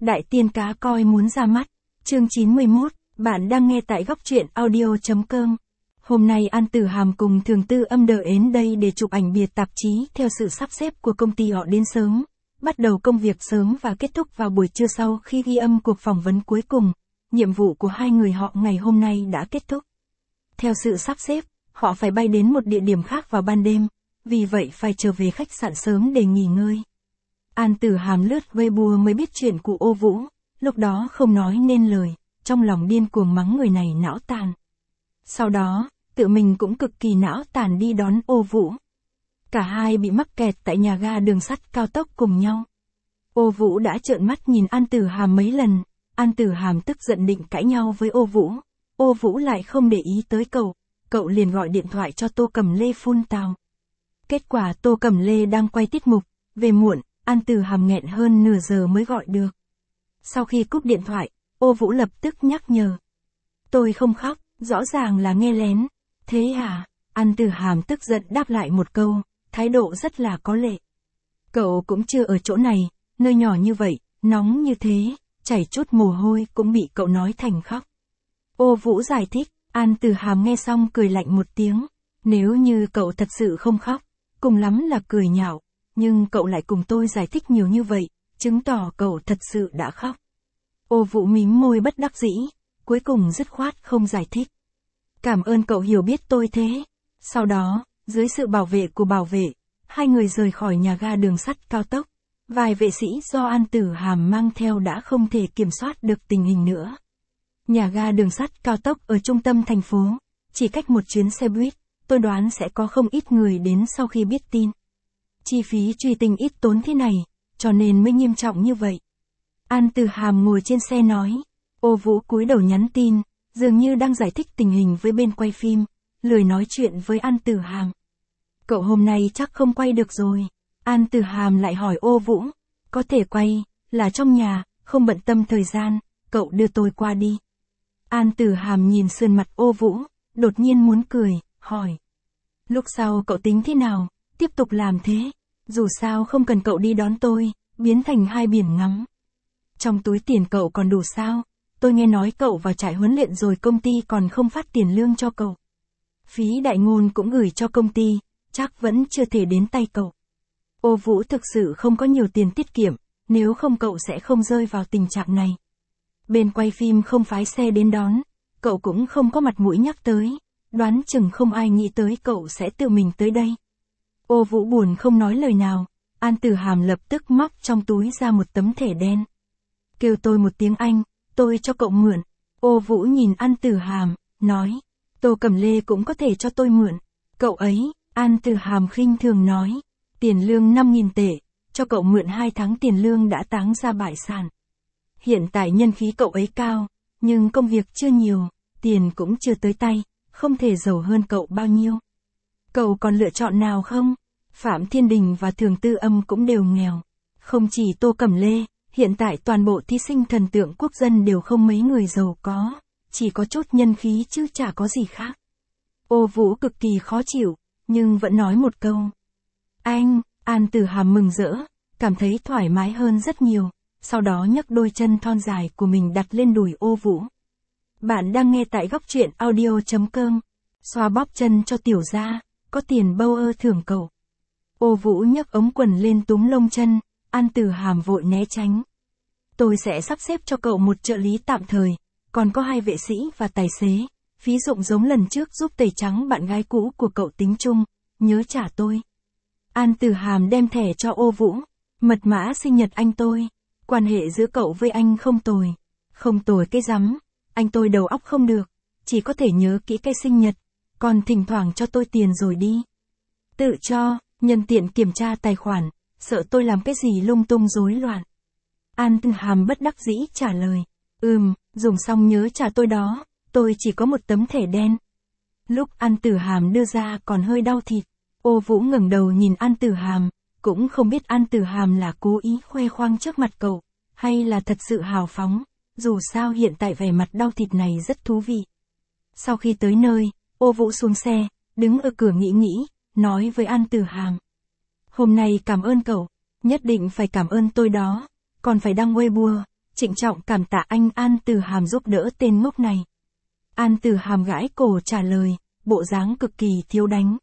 Đại tiên cá coi muốn ra mắt. Chương 91, bạn đang nghe tại góc truyện audio.com. Hôm nay An Tử Hàm cùng Thường Tư Âm đợi đến đây để chụp ảnh bìa tạp chí theo sự sắp xếp của công ty họ đến sớm. Bắt đầu công việc sớm và kết thúc vào buổi trưa sau khi ghi âm cuộc phỏng vấn cuối cùng. Nhiệm vụ của hai người họ ngày hôm nay đã kết thúc. Theo sự sắp xếp, họ phải bay đến một địa điểm khác vào ban đêm, vì vậy phải trở về khách sạn sớm để nghỉ ngơi. An Tử Hàm lướt Weibo mới biết chuyện của Ô Vũ, lúc đó không nói nên lời, trong lòng điên cuồng mắng người này não tàn. Sau đó, tự mình cũng cực kỳ não tàn đi đón Ô Vũ. Cả hai bị mắc kẹt tại nhà ga đường sắt cao tốc cùng nhau. Ô Vũ đã trợn mắt nhìn An Tử Hàm mấy lần, An Tử Hàm tức giận định cãi nhau với Ô Vũ. Ô Vũ lại không để ý tới cậu liền gọi điện thoại cho Tô Cẩm Lê phun tào. Kết quả Tô Cẩm Lê đang quay tiết mục, về muộn, An Tử Hàm nghẹn hơn nửa giờ mới gọi được. Sau khi cúp điện thoại, Ô Vũ lập tức nhắc nhở. Tôi không khóc, rõ ràng là nghe lén. Thế à? An Tử Hàm tức giận đáp lại một câu, thái độ rất là có lệ. Cậu cũng chưa ở chỗ này, nơi nhỏ như vậy, nóng như thế, chảy chút mồ hôi cũng bị cậu nói thành khóc. Ô Vũ giải thích, An Tử Hàm nghe xong cười lạnh một tiếng. Nếu như cậu thật sự không khóc, cùng lắm là cười nhạo, nhưng cậu lại cùng tôi giải thích nhiều như vậy, chứng tỏ cậu thật sự đã khóc. Ô Vũ mím môi bất đắc dĩ, cuối cùng dứt khoát không giải thích. Cảm ơn cậu hiểu biết tôi thế. Sau đó, dưới sự bảo vệ của bảo vệ, hai người rời khỏi nhà ga đường sắt cao tốc. Vài vệ sĩ do An Tử Hàm mang theo đã không thể kiểm soát được tình hình nữa. Nhà ga đường sắt cao tốc ở trung tâm thành phố, chỉ cách một chuyến xe buýt, tôi đoán sẽ có không ít người đến sau khi biết tin. Chi phí truy tình ít tốn thế này, cho nên mới nghiêm trọng như vậy. An Tử Hàm ngồi trên xe nói. Ô Vũ cúi đầu nhắn tin, dường như đang giải thích tình hình với bên quay phim, lười nói chuyện với An Tử Hàm. Cậu hôm nay chắc không quay được rồi. An Tử Hàm lại hỏi Ô Vũ. Có thể quay, là trong nhà, không bận tâm thời gian, cậu đưa tôi qua đi. An Tử Hàm nhìn sườn mặt Ô Vũ, đột nhiên muốn cười, hỏi. Lúc sau cậu tính thế nào, tiếp tục làm thế, dù sao không cần cậu đi đón tôi, biến thành hai biển ngắm. Trong túi tiền cậu còn đủ sao, tôi nghe nói cậu vào trại huấn luyện rồi công ty còn không phát tiền lương cho cậu. Phí đại ngôn cũng gửi cho công ty, chắc vẫn chưa thể đến tay cậu. Ô Vũ thực sự không có nhiều tiền tiết kiệm, nếu không cậu sẽ không rơi vào tình trạng này. Bên quay phim không phái xe đến đón, cậu cũng không có mặt mũi nhắc tới, đoán chừng không ai nghĩ tới cậu sẽ tự mình tới đây. Ô Vũ buồn không nói lời nào, An Tử Hàm lập tức móc trong túi ra một tấm thẻ đen. Kêu tôi một tiếng Anh, tôi cho cậu mượn. Ô Vũ nhìn An Tử Hàm, nói, Tô Cẩm Lê cũng có thể cho tôi mượn. Cậu ấy, An Tử Hàm khinh thường nói, tiền lương 5.000 tệ, cho cậu mượn 2 tháng tiền lương đã táng ra bại sản. Hiện tại nhân khí cậu ấy cao, nhưng công việc chưa nhiều, tiền cũng chưa tới tay, không thể giàu hơn cậu bao nhiêu. Cậu còn lựa chọn nào không? Phạm Thiên Đình và Thường Tư Âm cũng đều nghèo. Không chỉ Tô Cẩm Lê, hiện tại toàn bộ thí sinh thần tượng quốc dân đều không mấy người giàu có, chỉ có chút nhân khí chứ chả có gì khác. Ô Vũ cực kỳ khó chịu, nhưng vẫn nói một câu. Anh, An Tử Hàm mừng rỡ, cảm thấy thoải mái hơn rất nhiều, sau đó nhấc đôi chân thon dài của mình đặt lên đùi Ô Vũ. Bạn đang nghe tại góc truyện audio.com, xoa bóp chân cho tiểu gia, có tiền bâu ơ thưởng cậu. Ô Vũ nhấc ống quần lên túm lông chân, An Tử Hàm vội né tránh. Tôi sẽ sắp xếp cho cậu một trợ lý tạm thời, còn có 2 vệ sĩ và tài xế, phí dụng giống lần trước giúp tẩy trắng bạn gái cũ của cậu tính chung, nhớ trả tôi. An Tử Hàm đem thẻ cho Ô Vũ, mật mã sinh nhật anh tôi, quan hệ giữa cậu với anh không tồi. Không tồi cái rắm, anh tôi đầu óc không được, chỉ có thể nhớ kỹ cái sinh nhật, còn thỉnh thoảng cho tôi tiền rồi đi. Tự cho, nhân tiện kiểm tra tài khoản, sợ tôi làm cái gì lung tung rối loạn. An Tử Hàm bất đắc dĩ trả lời, dùng xong nhớ trả tôi đó, tôi chỉ có một tấm thẻ đen. Lúc An Tử Hàm đưa ra còn hơi đau thịt, Ô Vũ ngẩng đầu nhìn An Tử Hàm, cũng không biết An Tử Hàm là cố ý khoe khoang trước mặt cậu, hay là thật sự hào phóng, dù sao hiện tại vẻ mặt đau thịt này rất thú vị. Sau khi tới nơi, Ô Vũ xuống xe, đứng ở cửa nghĩ, nói với An Tử Hàm. Hôm nay cảm ơn cậu, nhất định phải cảm ơn tôi đó, còn phải đăng Weibo, trịnh trọng cảm tạ anh An Tử Hàm giúp đỡ tên ngốc này. An Tử Hàm gãi cổ trả lời, bộ dáng cực kỳ thiếu đánh.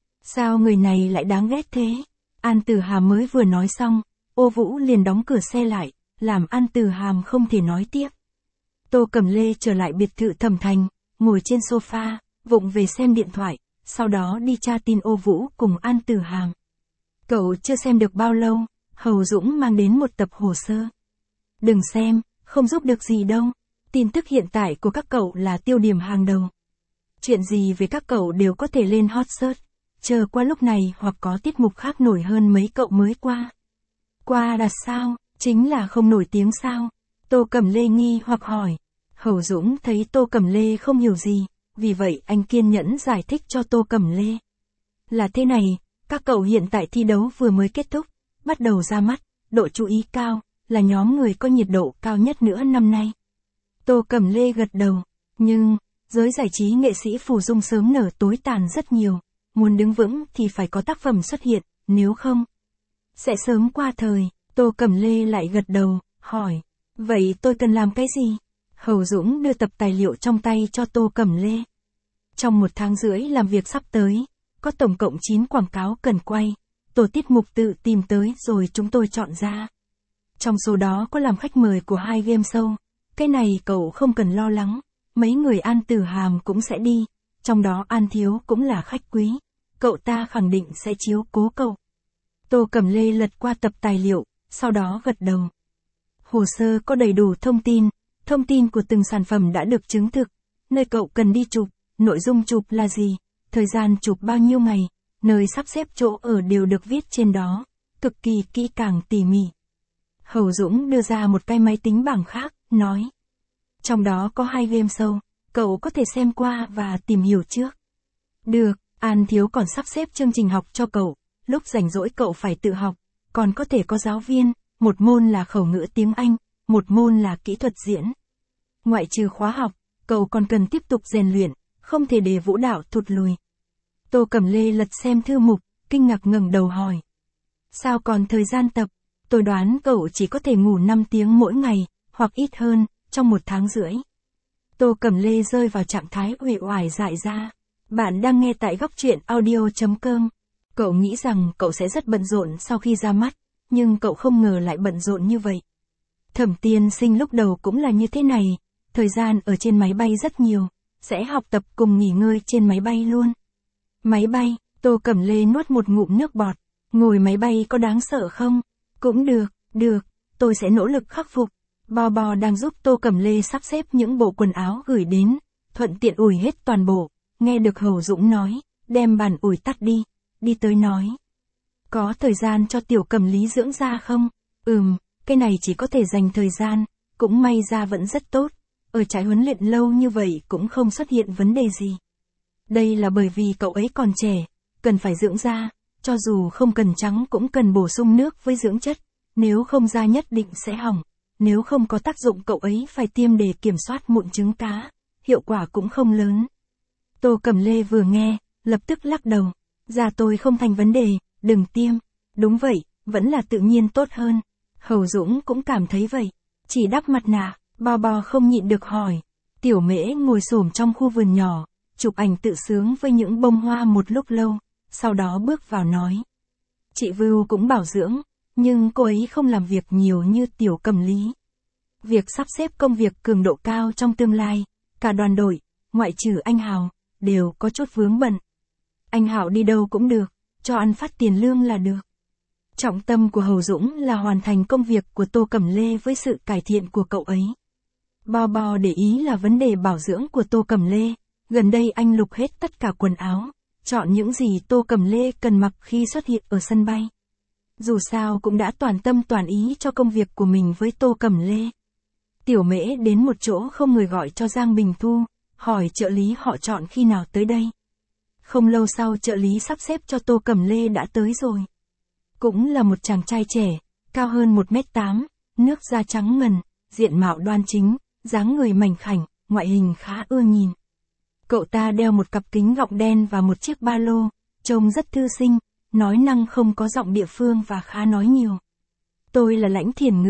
Sao người này lại đáng ghét thế? An Tử Hàm mới vừa nói xong, Ô Vũ liền đóng cửa xe lại, làm An Tử Hàm không thể nói tiếp. Tô Cẩm Lê trở lại biệt thự Thẩm Thành, ngồi trên sofa, vụng về xem điện thoại, sau đó đi tra tin Ô Vũ cùng An Tử Hàm. Cậu chưa xem được bao lâu, Hầu Dũng mang đến một tập hồ sơ. Đừng xem, không giúp được gì đâu. Tin tức hiện tại của các cậu là tiêu điểm hàng đầu. Chuyện gì về các cậu đều có thể lên hot search. Chờ qua lúc này hoặc có tiết mục khác nổi hơn mấy cậu mới qua. Qua đặt sao, chính là không nổi tiếng sao? Tô Cẩm Lê nghi hoặc hỏi. Hầu Dũng thấy Tô Cẩm Lê không hiểu gì, vì vậy anh kiên nhẫn giải thích cho Tô Cẩm Lê. Là thế này, các cậu hiện tại thi đấu vừa mới kết thúc, bắt đầu ra mắt, độ chú ý cao, là nhóm người có nhiệt độ cao nhất nữa năm nay. Tô Cẩm Lê gật đầu, nhưng, giới giải trí nghệ sĩ phù dung sớm nở tối tàn rất nhiều, muốn đứng vững thì phải có tác phẩm xuất hiện, nếu không, sẽ sớm qua thời. Tô Cẩm Lê lại gật đầu, hỏi, vậy tôi cần làm cái gì? Hầu Dũng đưa tập tài liệu trong tay cho Tô Cẩm Lê. Trong 1 tháng rưỡi làm việc sắp tới, có tổng cộng 9 quảng cáo cần quay, tổ tiết mục tự tìm tới rồi chúng tôi chọn ra. Trong số đó có làm khách mời của 2 game show, cái này cậu không cần lo lắng, mấy người An Tử Hàm cũng sẽ đi, trong đó An Thiếu cũng là khách quý, cậu ta khẳng định sẽ chiếu cố cậu. Tô Cẩm Lê lật qua tập tài liệu, sau đó gật đầu. Hồ sơ có đầy đủ thông tin của từng sản phẩm đã được chứng thực, nơi cậu cần đi chụp, nội dung chụp là gì, thời gian chụp bao nhiêu ngày, nơi sắp xếp chỗ ở đều được viết trên đó, cực kỳ kỹ càng tỉ mỉ. Hầu Dũng đưa ra một cái máy tính bảng khác, nói. Trong đó có 2 game show, cậu có thể xem qua và tìm hiểu trước. Được, An Thiếu còn sắp xếp chương trình học cho cậu, lúc rảnh rỗi cậu phải tự học, còn có thể có giáo viên, một môn là khẩu ngữ tiếng Anh, một môn là kỹ thuật diễn. Ngoại trừ khóa học, cậu còn cần tiếp tục rèn luyện, không thể để vũ đạo thụt lùi. Tô Cẩm Lê lật xem thư mục, kinh ngạc ngẩng đầu hỏi. Sao còn thời gian tập? Tôi đoán cậu chỉ có thể ngủ 5 tiếng mỗi ngày, hoặc ít hơn, trong 1 tháng rưỡi. Tô Cẩm Lê rơi vào trạng thái uể oải dại ra. Bạn đang nghe tại góc truyện audio.com. Cậu nghĩ rằng cậu sẽ rất bận rộn sau khi ra mắt, nhưng cậu không ngờ lại bận rộn như vậy. Thẩm Tiên Sinh lúc đầu cũng là như thế này, thời gian ở trên máy bay rất nhiều, sẽ học tập cùng nghỉ ngơi trên máy bay luôn. Máy bay, Tô Cẩm Lê nuốt một ngụm nước bọt, ngồi máy bay có đáng sợ không? Cũng được, tôi sẽ nỗ lực khắc phục. Bò Bò đang giúp Tô Cẩm Lê sắp xếp những bộ quần áo gửi đến, thuận tiện ủi hết toàn bộ, nghe được Hầu Dũng nói, đem bàn ủi tắt đi tới nói. Có thời gian cho Tiểu Cẩm Lý dưỡng da không? Cái này chỉ có thể dành thời gian, cũng may da vẫn rất tốt, ở trại huấn luyện lâu như vậy cũng không xuất hiện vấn đề gì. Đây là bởi vì cậu ấy còn trẻ, cần phải dưỡng da, cho dù không cần trắng cũng cần bổ sung nước với dưỡng chất, nếu không da nhất định sẽ hỏng, nếu không có tác dụng cậu ấy phải tiêm để kiểm soát mụn trứng cá, hiệu quả cũng không lớn. Tô Cẩm Lê vừa nghe, lập tức lắc đầu, da tôi không thành vấn đề, đừng tiêm, đúng vậy, vẫn là tự nhiên tốt hơn. Hầu Dũng cũng cảm thấy vậy, chỉ đắp mặt nạ, Bò Bò không nhịn được hỏi. Tiểu Mễ ngồi xổm trong khu vườn nhỏ, chụp ảnh tự sướng với những bông hoa một lúc lâu, sau đó bước vào nói. Chị Vưu cũng bảo dưỡng, nhưng cô ấy không làm việc nhiều như Tiểu Cẩm Lý. Việc sắp xếp công việc cường độ cao trong tương lai, cả đoàn đội, ngoại trừ anh Hào, đều có chút vướng bận. Anh Hào đi đâu cũng được, cho ăn phát tiền lương là được. Trọng tâm của Hầu Dũng là hoàn thành công việc của Tô Cẩm Lê với sự cải thiện của cậu ấy. Bò Bò để ý là vấn đề bảo dưỡng của Tô Cẩm Lê, gần đây anh lục hết tất cả quần áo, chọn những gì Tô Cẩm Lê cần mặc khi xuất hiện ở sân bay. Dù sao cũng đã toàn tâm toàn ý cho công việc của mình với Tô Cẩm Lê. Tiểu Mễ đến một chỗ không người gọi cho Giang Bình Thu, hỏi trợ lý họ chọn khi nào tới đây. Không lâu sau trợ lý sắp xếp cho Tô Cẩm Lê đã tới rồi. Cũng là một chàng trai trẻ, cao hơn 1m8, nước da trắng ngần, diện mạo đoan chính, dáng người mảnh khảnh, ngoại hình khá ưa nhìn. Cậu ta đeo một cặp kính gọng đen và một chiếc ba lô, trông rất thư sinh, nói năng không có giọng địa phương và khá nói nhiều. Tôi là Lãnh Thiền Ngữ,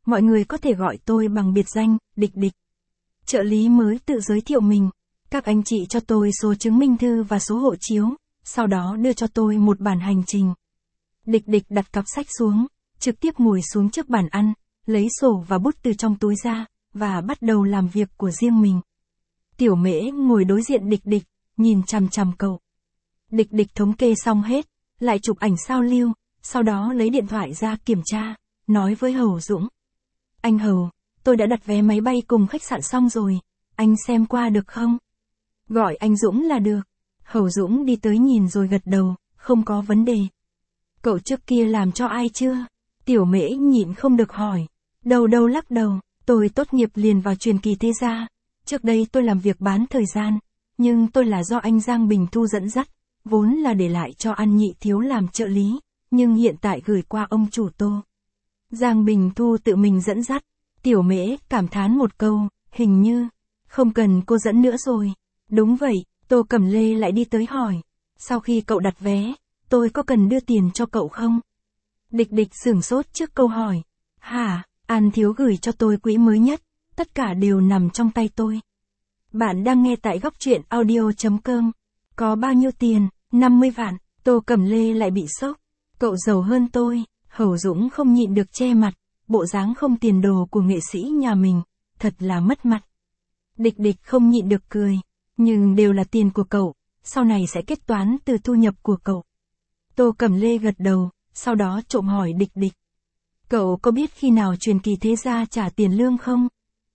mọi người có thể gọi tôi bằng biệt danh, Địch Địch. Trợ lý mới tự giới thiệu mình. Các anh chị cho tôi số chứng minh thư và số hộ chiếu, sau đó đưa cho tôi một bản hành trình. Địch Địch đặt cặp sách xuống, trực tiếp ngồi xuống trước bàn ăn, lấy sổ và bút từ trong túi ra, và bắt đầu làm việc của riêng mình. Tiểu Mễ ngồi đối diện Địch Địch, nhìn chằm chằm cậu. Địch Địch thống kê xong hết, lại chụp ảnh sao lưu, sau đó lấy điện thoại ra kiểm tra, nói với Hầu Dũng. Anh Hầu, tôi đã đặt vé máy bay cùng khách sạn xong rồi, anh xem qua được không? Gọi anh Dũng là được. Hầu Dũng đi tới nhìn rồi gật đầu, không có vấn đề. Cậu trước kia làm cho ai chưa? Tiểu Mễ nhịn không được hỏi. Đầu lắc đầu, tôi tốt nghiệp liền vào truyền kỳ thế gia. Trước đây tôi làm việc bán thời gian, nhưng tôi là do anh Giang Bình Thu dẫn dắt, vốn là để lại cho An Nhị Thiếu làm trợ lý, nhưng hiện tại gửi qua ông chủ Tô. Giang Bình Thu tự mình dẫn dắt. Tiểu Mễ cảm thán một câu, hình như, không cần cô dẫn nữa rồi. Đúng vậy, Tô Cẩm Lê lại đi tới hỏi. Sau khi cậu đặt vé, tôi có cần đưa tiền cho cậu không? Địch Địch sửng sốt trước câu hỏi. Hả, An Thiếu gửi cho tôi quỹ mới nhất, tất cả đều nằm trong tay tôi. Bạn đang nghe tại góc truyện audio.com. Có bao nhiêu tiền? 50 vạn. Tô Cẩm Lê lại bị sốc. Cậu giàu hơn tôi. Hầu Dũng không nhịn được che mặt. Bộ dáng không tiền đồ của nghệ sĩ nhà mình, thật là mất mặt. Địch Địch không nhịn được cười. Nhưng đều là tiền của cậu, sau này sẽ kết toán từ thu nhập của cậu. Tô Cẩm Lê gật đầu, sau đó trộm hỏi Địch Địch. Cậu có biết khi nào truyền kỳ thế gia trả tiền lương không?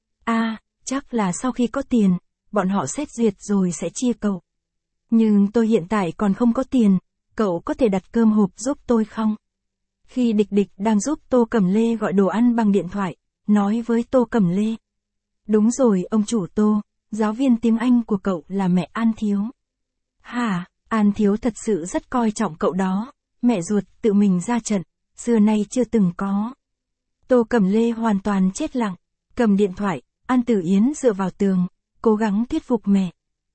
Chắc là sau khi có tiền, bọn họ xét duyệt rồi sẽ chia cậu. Nhưng tôi hiện tại còn không có tiền, cậu có thể đặt cơm hộp giúp tôi không? Khi Địch Địch đang giúp Tô Cẩm Lê gọi đồ ăn bằng điện thoại, nói với Tô Cẩm Lê. Đúng rồi ông chủ Tô, giáo viên tiếng Anh của cậu là mẹ An Thiếu. Hả, An Thiếu thật sự rất coi trọng cậu đó, mẹ ruột tự mình ra trận, xưa nay chưa từng có. Tô Cẩm Lê hoàn toàn chết lặng, cầm điện thoại, An Tử Yến dựa vào tường, cố gắng thuyết phục mẹ.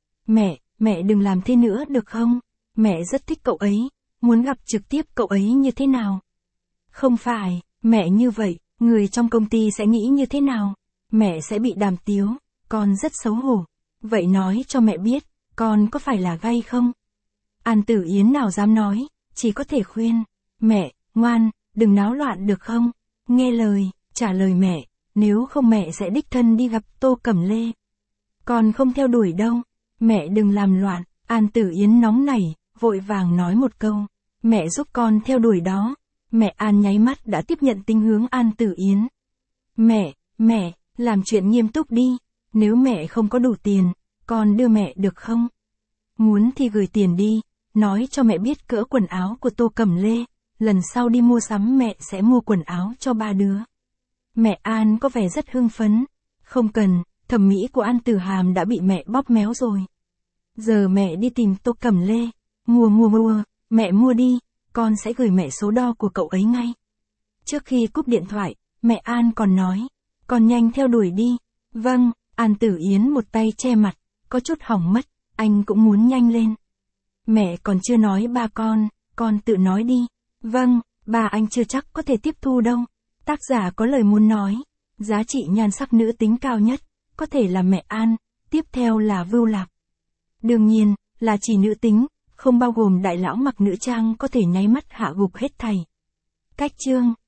Mẹ đừng làm thế nữa được không? Mẹ rất thích cậu ấy, muốn gặp trực tiếp cậu ấy như thế nào? Không phải, mẹ như vậy, người trong công ty sẽ nghĩ như thế nào? Mẹ sẽ bị đàm tiếu, con rất xấu hổ. Vậy nói cho mẹ biết, con có phải là gay không? An Tử Yến nào dám nói, chỉ có thể khuyên. Mẹ, ngoan, đừng náo loạn được không? Nghe lời, trả lời mẹ, nếu không mẹ sẽ đích thân đi gặp Tô Cẩm Lê. Con không theo đuổi đâu, mẹ đừng làm loạn. An Tử Yến nóng nảy, vội vàng nói một câu. Mẹ giúp con theo đuổi đó. Mẹ An nháy mắt đã tiếp nhận tình hướng An Tử Yến. Mẹ, làm chuyện nghiêm túc đi. Nếu mẹ không có đủ tiền, con đưa mẹ được không? Muốn thì gửi tiền đi, nói cho mẹ biết cỡ quần áo của Tô Cẩm Lê. Lần sau đi mua sắm mẹ sẽ mua quần áo cho 3 đứa. Mẹ An có vẻ rất hưng phấn. Không cần, thẩm mỹ của An Tử Hàm đã bị mẹ bóp méo rồi. Giờ mẹ đi tìm Tô Cẩm Lê. Mua, mẹ mua đi, con sẽ gửi mẹ số đo của cậu ấy ngay. Trước khi cúp điện thoại, mẹ An còn nói, con nhanh theo đuổi đi. Vâng, An Tử Yến một tay che mặt, có chút hỏng mất, anh cũng muốn nhanh lên. Mẹ còn chưa nói ba con tự nói đi. Vâng, ba anh chưa chắc có thể tiếp thu đâu. Tác giả có lời muốn nói, giá trị nhan sắc nữ tính cao nhất, có thể là mẹ An, tiếp theo là Vưu Lạc. Đương nhiên, là chỉ nữ tính, không bao gồm đại lão mặc nữ trang có thể nháy mắt hạ gục hết thảy. Cách chương